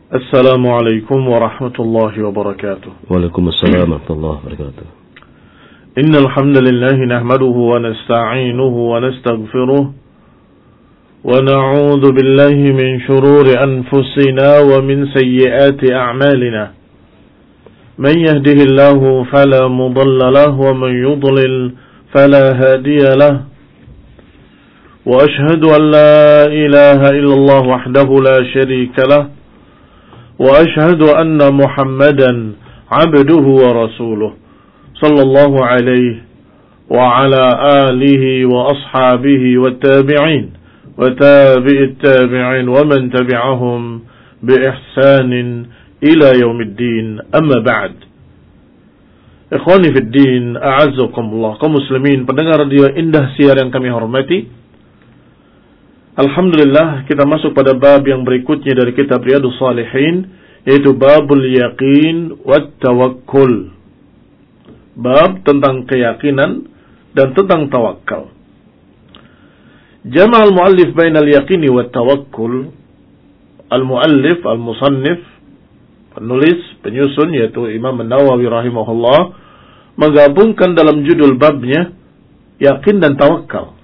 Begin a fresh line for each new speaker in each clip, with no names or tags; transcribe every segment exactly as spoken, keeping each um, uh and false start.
Assalamualaikum warahmatullahi wabarakatuh.
Waalaikumsalam warahmatullahi wabarakatuh.
Innal hamdalillah nahmaduhu wa nasta'inuhu wa nastaghfiruh wa na'udzu billahi min shururi anfusina wa min sayyiati a'malina. Man yahdihillahu fala mudilla lahu wa man yudlil fala hadiya lahu. Wa ashhadu an la ilaha illallah wahdahu la sharika lahu. وأشهد أن محمدا عبده ورسوله صلى الله عليه وعلى آله وأصحابه والتابعين وتابع التابعين ومن تبعهم بإحسان إلى يوم الدين أما بعد. Ikhwani fi din, a'azzakumullah, kaum muslimin pendengar radio Indah Siar yang kami hormati. Alhamdulillah, kita masuk pada bab yang berikutnya dari kitab Riyadhus Shalihin, yaitu babul yaqin wat tawakkul. Bab tentang keyakinan dan tentang tawakal. Jama'al muallif bainal yaqini wat tawakkul. Al-muallif, al-musannif, penulis, penyusun, yaitu Imam An-Nawawi rahimahullah, menggabungkan dalam judul babnya yakin dan tawakal.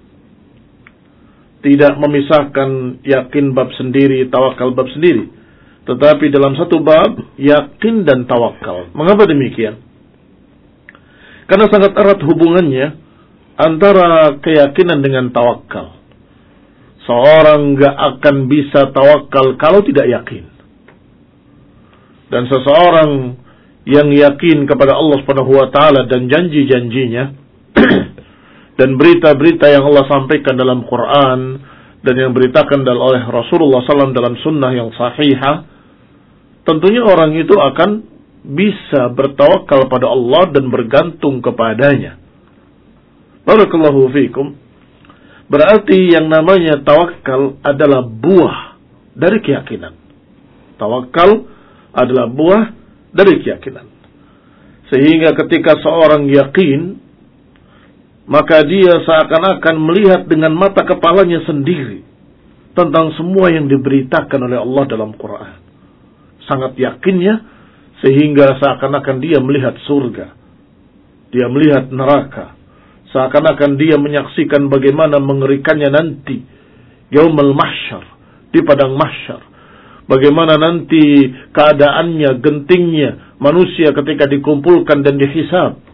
Tidak memisahkan yakin bab sendiri, tawakal bab sendiri. Tetapi dalam satu bab, yakin dan tawakal. Mengapa demikian? Karena sangat erat hubungannya antara keyakinan dengan tawakal. Seorang gak akan bisa tawakal kalau tidak yakin. Dan seseorang yang yakin kepada Allah Subhanahu wa taala dan janji-janjinya dan berita-berita yang Allah sampaikan dalam Quran dan yang beritakan oleh Rasulullah sallallahu alaihi wasallam dalam sunnah yang sahihah, tentunya orang itu akan bisa bertawakal pada Allah dan bergantung kepadanya. Barakallahu fikum. Berarti yang namanya tawakal adalah buah dari keyakinan. Tawakal adalah buah dari keyakinan. Sehingga ketika seorang yakin, maka dia seakan-akan melihat dengan mata kepalanya sendiri tentang semua yang diberitakan oleh Allah dalam Quran. Sangat yakinnya sehingga seakan-akan dia melihat surga. Dia melihat neraka. Seakan-akan dia menyaksikan bagaimana mengerikannya nanti yaumul mahsyar, di padang mahsyar. Bagaimana nanti keadaannya, gentingnya manusia ketika dikumpulkan dan dihisab.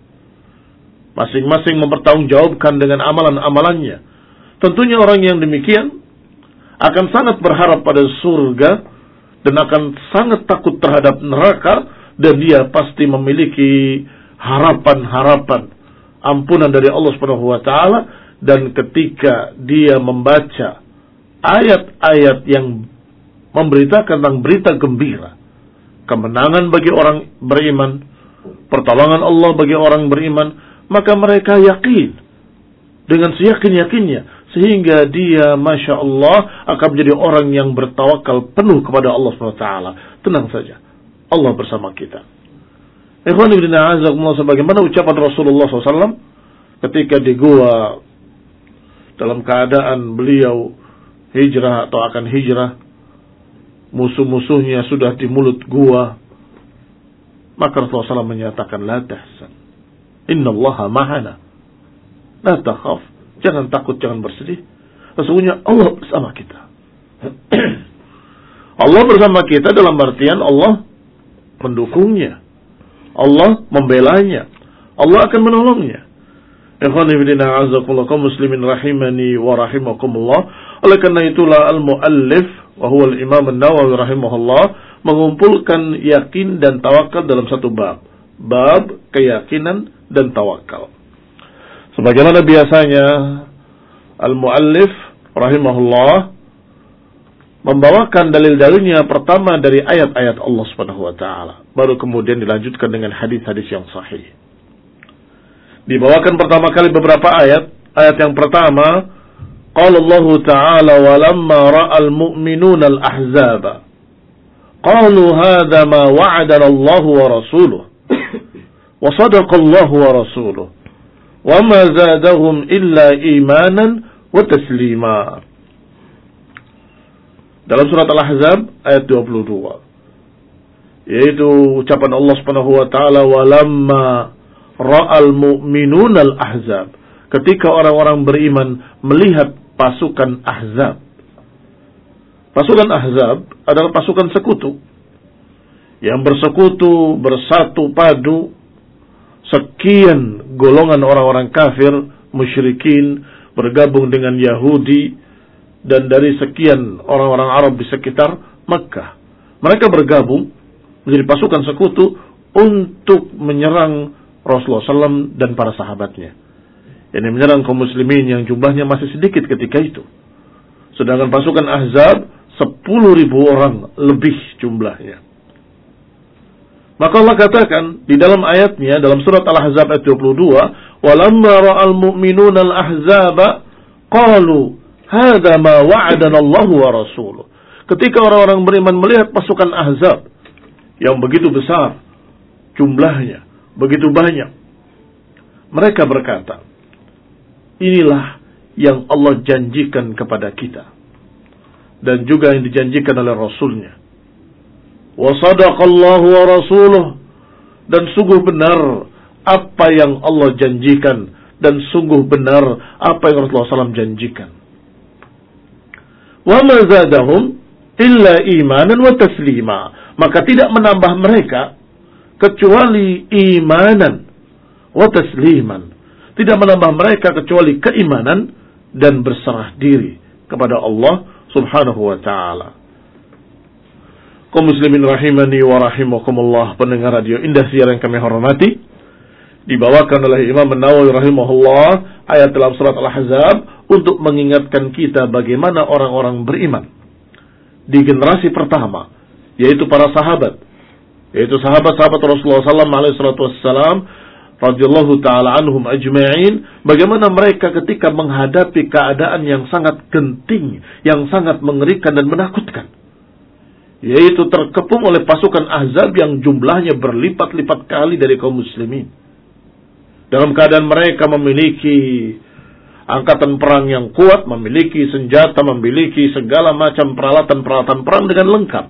Masing-masing mempertanggungjawabkan dengan amalan-amalannya. Tentunya orang yang demikian akan sangat berharap pada surga dan akan sangat takut terhadap neraka, dan dia pasti memiliki harapan-harapan ampunan dari Allah Subhanahu wa taala. Dan ketika dia membaca ayat-ayat yang memberitakan tentang berita gembira, kemenangan bagi orang beriman, pertolongan Allah bagi orang beriman, maka mereka yakin dengan seyakin-yakinnya, sehingga dia Masya Allah akan menjadi orang yang bertawakal penuh kepada Allah subhanahu wa taala. Tenang saja, Allah bersama kita. Ikhwan ibn a'azakumullah, sebagaimana ucapan Rasulullah shallallahu alaihi wasallam ketika di gua dalam keadaan beliau hijrah atau akan hijrah, musuh-musuhnya sudah di mulut gua, maka Rasulullah shallallahu alaihi wasallam menyatakan, la tahzan, innallaha ma'ana, la takhaf, jangan takut, jangan bersedih, sesungguhnya Allah bersama kita. Allah bersama kita dalam artian Allah mendukungnya, Allah membelanya, Allah akan menolongnya. Ikhwani fillah, azakumullah, kaum muslimin rahimani wa rahimakumullah. Oleh karena itulah al-muallif wa huwa al-Imam An-Nawawi rahimahullah mengumpulkan yakin dan tawakal dalam satu bab, bab keyakinan dan tawakal. Sebagaimana biasanya al-muallif rahimahullah membawakan dalil-dalilnya pertama dari ayat-ayat Allah Subhanahu wa taala, baru kemudian dilanjutkan dengan hadis-hadis yang sahih. Dibawakan pertama kali beberapa ayat. Ayat yang pertama, qala Allah ta'ala, wa lamma ra'al mu'minuna al-ahzaba qalu hadha ma wa'adana Allah wa rasuluhu wa sadaqa Allah wa rasuluhu wa ma zadahum illa imanan wa taslima. dalam surat Al-Ahzab ayat dua puluh dua. Yaitu ucapan Allah Subhanahu wa taala, "Walamma ra'al mu'minuna al-ahzab." Ketika orang-orang beriman melihat pasukan Ahzab. Pasukan Ahzab adalah pasukan sekutu yang bersekutu, bersatu padu sekian golongan orang-orang kafir, musyrikin bergabung dengan Yahudi dan dari sekian orang-orang Arab di sekitar Makkah. Mereka bergabung menjadi pasukan sekutu untuk menyerang Rasulullah shallallahu alaihi wasallam dan para sahabatnya. Ini menyerang kaum muslimin yang jumlahnya masih sedikit ketika itu. Sedangkan pasukan Ahzab sepuluh ribu orang lebih jumlahnya. Maka Allah katakan di dalam ayatnya, dalam surat Al-Ahzab ayat dua puluh dua, "Walamma ra'al mu'minuna al-ahzaba qalu hadza ma wa'adana Allah wa rasuluh." Ketika orang-orang beriman melihat pasukan Ahzab yang begitu besar jumlahnya, begitu banyak, mereka berkata, inilah yang Allah janjikan kepada kita dan juga yang dijanjikan oleh Rasulnya. Wa sadaqallahu wa rasuluh, dan sungguh benar apa yang Allah janjikan dan sungguh benar apa yang Rasulullah shallallahu alaihi wasallam janjikan. Wa ma zadahum illa imanan wa taslima, maka tidak menambah mereka kecuali imanan wa tasliman, tidak menambah mereka kecuali keimanan dan berserah diri kepada Allah Subhanahu wa taala. Kaum muslimin rahimani wa rahimakumullah, pendengar radio Indah Siar yang kami hormati, dibawakan oleh Imam An-Nawawi rahimahullah ayat dalam surat Al-Ahzab untuk mengingatkan kita bagaimana orang-orang beriman di generasi pertama, yaitu para sahabat, yaitu sahabat-sahabat Rasulullah sallallahu alaihi wasallam radhiyallahu taala anhum ajma'in, bagaimana mereka ketika menghadapi keadaan yang sangat genting, yang sangat mengerikan dan menakutkan, yaitu terkepung oleh pasukan Ahzab yang jumlahnya berlipat-lipat kali dari kaum muslimin. Dalam keadaan mereka memiliki angkatan perang yang kuat, memiliki senjata, memiliki segala macam peralatan-peralatan perang dengan lengkap.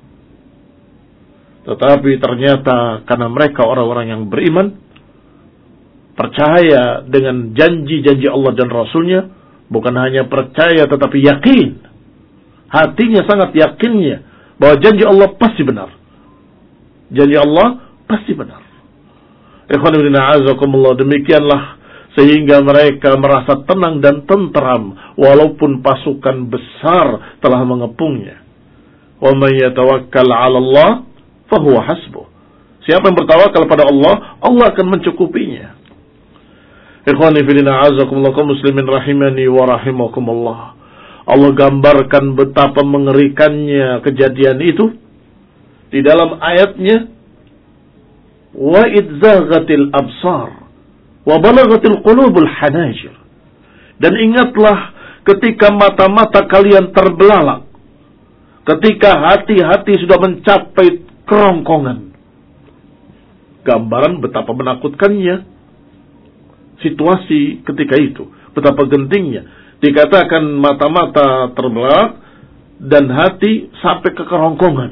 Tetapi ternyata karena mereka orang-orang yang beriman, percaya dengan janji-janji Allah dan Rasulnya, bukan hanya percaya tetapi yakin. Hatinya sangat yakinnya bahwa janji Allah pasti benar. Janji Allah pasti benar. Ikhwan fillah a'azakumullah, demikianlah sehingga mereka merasa tenang dan tentram walaupun pasukan besar telah mengepungnya. Wa may yatawakkal 'ala Allah fahuwa hasbuh. Siapa yang bertawakal pada Allah, Allah akan mencukupinya. Ikhwani fillah a'azakumullah, kaum muslimin rahimani wa rahimakumullah. Allah gambarkan betapa mengerikannya kejadian itu di dalam ayatnya, wa idzaghatil absar wa balaghatil qulubul hanajir. Dan ingatlah ketika mata-mata kalian terbelalak, ketika hati-hati sudah mencapai kerongkongan. Gambaran betapa menakutkannya situasi ketika itu, betapa gentingnya. Dikatakan mata-mata terbelalak dan hati sampai ke kerongkongan.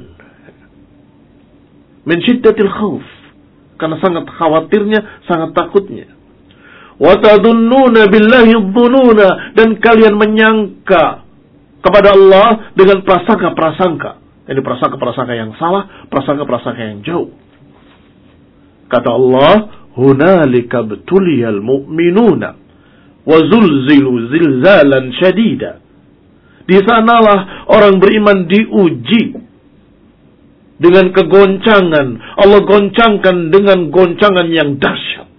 Min syiddatil khauf, karena sangat khawatirnya, sangat takutnya. Wa tadunnuna billahi dhununa, dan kalian menyangka kepada Allah dengan prasangka-prasangka. Ini prasangka-prasangka yang salah, prasangka-prasangka yang jauh. Kata Allah, hunalika btuliyal mu'minuna wa zulzilu zilzalan syadida. Di sanalah orang beriman diuji dengan kegoncangan. Allah goncangkan dengan goncangan yang dahsyat.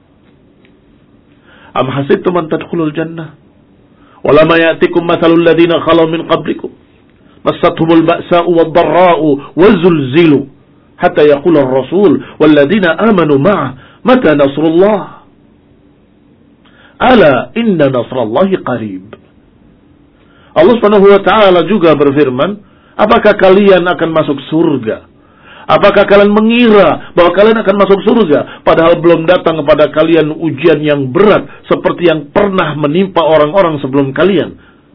Am hasibtum an tadkhulul jannah wa lam ya'tikum mathalul ladzina khalu min qablikum massatuhumul ba'sa'u wad-dharra'u wa zulzilu hatta yaqula ar-rasul wal ladzina amanu ma'ah mata nasrullah ala inna nasrallahi qarib. Allah Subhanahu wa taala juga berfirman, apakah kalian akan masuk surga? Apakah kalian mengira bahwa kalian akan masuk surga padahal belum datang kepada kalian ujian yang berat seperti yang pernah menimpa orang-orang sebelum kalian?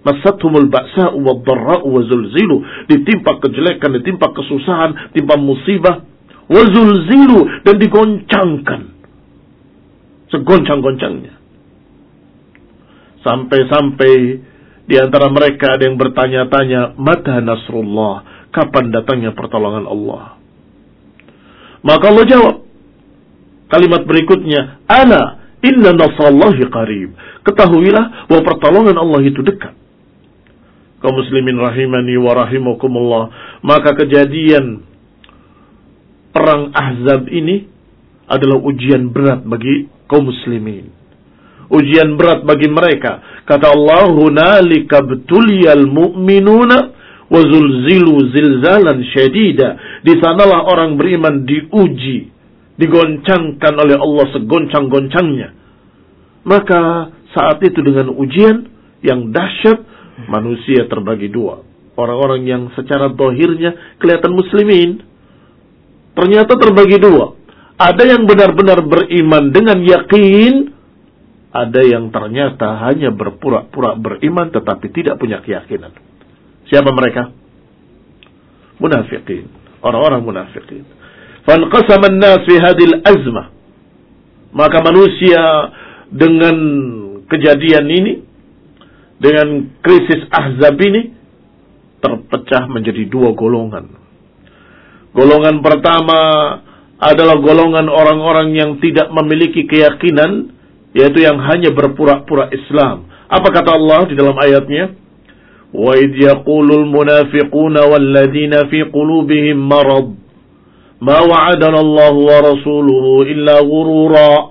Masathumul ba'sa'u wad-dharra'u wa zulzilu, ditimpa kejelekan, ditimpa kesusahan, ditimpa musibah, wa zulzilu, dan digoncangkan segoncang-goncangnya. Sampai-sampai di antara mereka ada yang bertanya-tanya, mata nasrullah, kapan datangnya pertolongan Allah? Maka Allah jawab kalimat berikutnya, ala inna nasrallahi qarib, ketahuilah bahwa pertolongan Allah itu dekat. Kaum muslimin rahimani wa rahimakumullah, maka kejadian perang Ahzab ini adalah ujian berat bagi kaum muslimin. Ujian berat bagi mereka. Kata Allah, hunalika btuliyal mu'minuna wa zulzilu zilzalan syadida. Di sanalah orang beriman diuji, digoncangkan oleh Allah segoncang-goncangnya. Maka saat itu dengan ujian yang dahsyat, manusia terbagi dua. Orang-orang yang secara zahirnya kelihatan muslimin, ternyata terbagi dua. Ada yang benar-benar beriman dengan yakin, ada yang ternyata hanya berpura-pura beriman tetapi tidak punya keyakinan. Siapa mereka? Munafiqin, orang-orang munafiqin. Fanqasama an-nas fi hadhihi al-azmah. Maka manusia dengan kejadian ini, dengan krisis Ahzab ini, terpecah menjadi dua golongan. Golongan pertama adalah golongan orang-orang yang tidak memiliki keyakinan, yaitu yang hanya berpura-pura Islam. Apa kata Allah di dalam ayatnya? Wa idh yaqulul munafiquna walladzina fi qulubihim marad ma wa'adana Allah wa rasuluhu illa ghurura.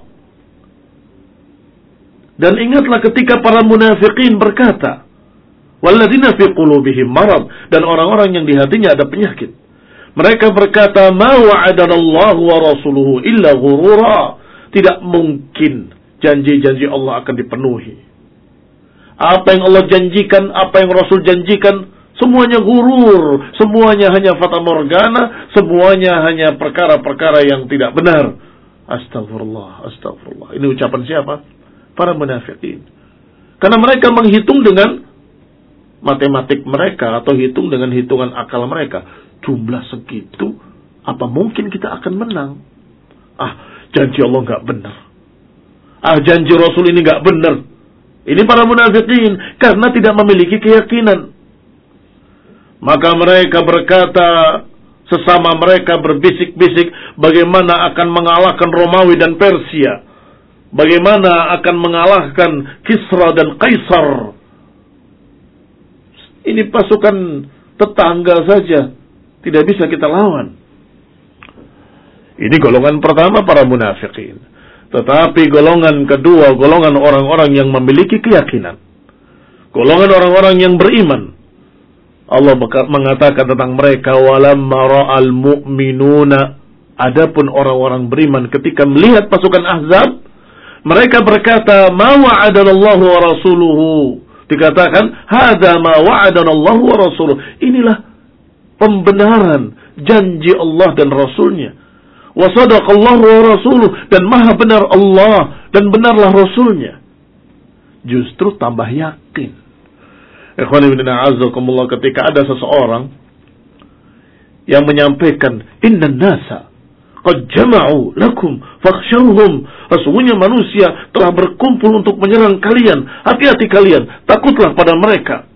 Dan ingatlah ketika para munafikin berkata, walladzina fi qulubihim marad, dan orang-orang yang di hatinya ada penyakit. Mereka berkata, ma wa'adana Allah wa rasuluhu illa ghurura. Tidak mungkin janji-janji Allah akan dipenuhi. Apa yang Allah janjikan, apa yang Rasul janjikan, semuanya gurur, semuanya hanya fata morgana, semuanya hanya perkara-perkara yang tidak benar. Astagfirullah, astagfirullah. Ini ucapan siapa? Para munafikin. Karena mereka menghitung dengan matematik mereka atau hitung dengan hitungan akal mereka. Jumlah segitu, apa mungkin kita akan menang? Ah, janji Allah nggak benar. Ah, janji Rasul ini nggak benar. Ini para munafikin karena tidak memiliki keyakinan. Maka mereka berkata, sesama mereka berbisik-bisik bagaimana akan mengalahkan Romawi dan Persia. Bagaimana akan mengalahkan Kisra dan Kaisar. Ini pasukan tetangga saja, tidak bisa kita lawan. Ini golongan pertama para munafikin. Tetapi golongan kedua, golongan orang-orang yang memiliki keyakinan, golongan orang-orang yang beriman. Allah mengatakan tentang mereka, walamma ra'al mu'minuna. Adapun orang-orang beriman ketika melihat pasukan Ahzab, mereka berkata, ma wa'adanallahu wa rasuluhu. Dikatakan, hadza ma wa'adanallahu wa rasuluhu. Inilah pembenaran janji Allah dan Rasulnya. Wa sadaqallahu wa rasuluhu, dan maha benar Allah dan benarlah Rasulnya. Justru tambah yakin. Ikhwan ibn a'azzakumullah, ketika ada seseorang yang menyampaikan, innan nasa qad jama'u lakum fakhshawhum, sesungguhnya manusia telah berkumpul untuk menyerang kalian, hati-hati kalian, takutlah pada mereka.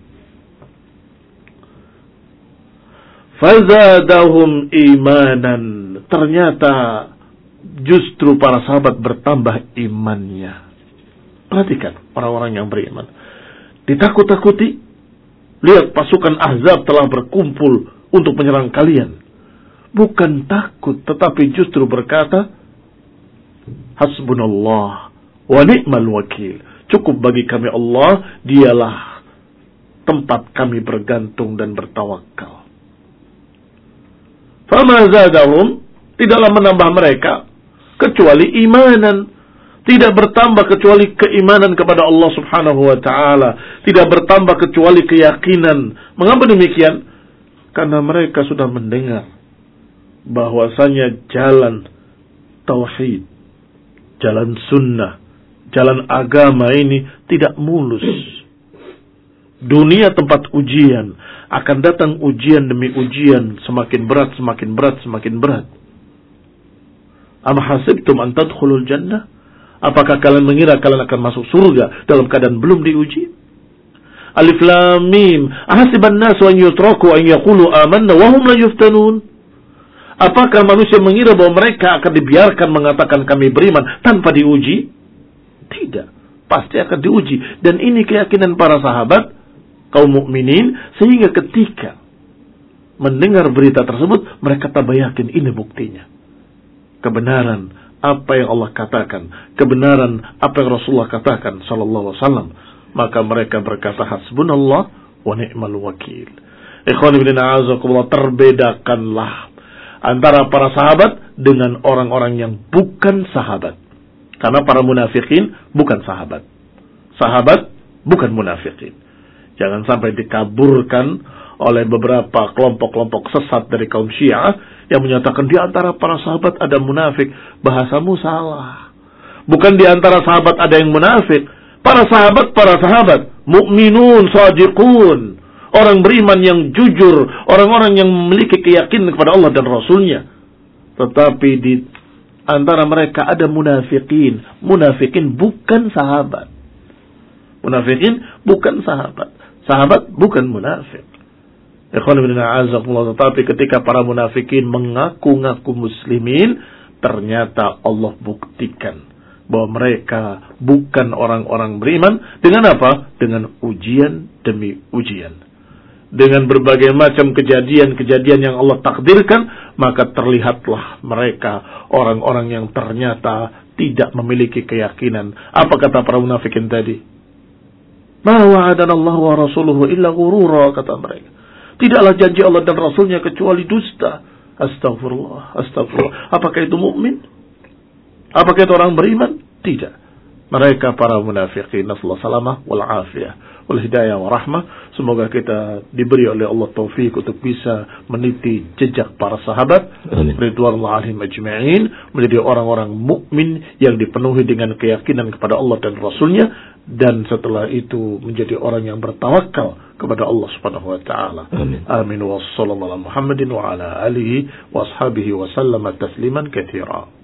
Fazadahum imanan, ternyata justru para sahabat bertambah imannya. Perhatikan orang-orang yang beriman, ditakut-takuti, lihat pasukan Ahzab telah berkumpul untuk menyerang kalian. Bukan takut, tetapi justru berkata, hasbunallah wa ni'mal wakil. Cukup bagi kami Allah, dialah tempat kami bergantung dan bertawakal. Fama zadahum, tidaklah menambah mereka kecuali imanan. Tidak bertambah kecuali keimanan kepada Allah subhanahu wa ta'ala. Tidak bertambah kecuali keyakinan. Mengapa demikian? Karena mereka sudah mendengar bahwasanya jalan tauhid, jalan sunnah, jalan agama ini tidak mulus. Dunia tempat ujian. Akan datang ujian demi ujian. Semakin berat, semakin berat, semakin berat. Am hasibtum an tadkhulul jannah? Apakah kalian mengira kalian akan masuk surga dalam keadaan belum diuji? Alif Lam Mim. Ahasiban nasu an yutraku an yaqulu amanna wa hum la yuftanun? Apakah manusia mengira bahwa mereka akan dibiarkan mengatakan kami beriman tanpa diuji? Tidak. Pasti akan diuji. Dan ini keyakinan para sahabat, kaum mukminin, sehingga ketika mendengar berita tersebut, mereka tambah yakin ini buktinya. Kebenaran apa yang Allah katakan, kebenaran apa yang Rasulullah katakan sallallahu alaihi wasallam, maka mereka berkata hasbunallah wa ni'mal wakil. Ikhwan fillah a'azakumullah, terbedakanlah antara para sahabat dengan orang-orang yang bukan sahabat. Karena para munafikin bukan sahabat. Sahabat bukan munafikin. Jangan sampai dikaburkan oleh beberapa kelompok-kelompok sesat dari kaum Syiah yang menyatakan di antara para sahabat ada munafik. Bahasamu salah. Bukan di antara sahabat ada yang munafik. Para sahabat, para sahabat, mukminun, shadiqun, orang beriman yang jujur, orang-orang yang memiliki keyakinan kepada Allah dan Rasulnya. Tetapi di antara mereka ada munafikin. Munafikin bukan sahabat. Munafikin bukan sahabat. Sahabat bukan munafik. Ikhwan ibn a'azakumullah, tetapi ketika para munafikin mengaku-ngaku muslimin, ternyata Allah buktikan bahwa mereka bukan orang-orang beriman. Dengan apa? Dengan ujian demi ujian. Dengan berbagai macam kejadian-kejadian yang Allah takdirkan, maka terlihatlah mereka orang-orang yang ternyata tidak memiliki keyakinan. Apa kata para munafikin tadi? Ma wa'adana Allah wa rasuluhu illa ghurura, kata mereka. Tidaklah janji Allah dan Rasulnya kecuali dusta. Astagfirullah, astagfirullah. Apakah itu mukmin? Apakah itu orang beriman? Tidak. Mereka para munafiqin. Nasallahu salamah wal afiyah wal hidayah wa rahmah. Semoga kita diberi oleh Allah taufik untuk bisa meniti jejak para sahabat ridwanullah alaihim ajma'in, menjadi orang-orang mukmin yang dipenuhi dengan keyakinan kepada Allah dan Rasulnya, dan setelah itu menjadi orang yang bertawakal kepada Allah Subhanahu wa taala. Amin. Amin wa sallallahu ala Muhammadin wa ala alihi wa ashabihi wa sallama tasliman katsira.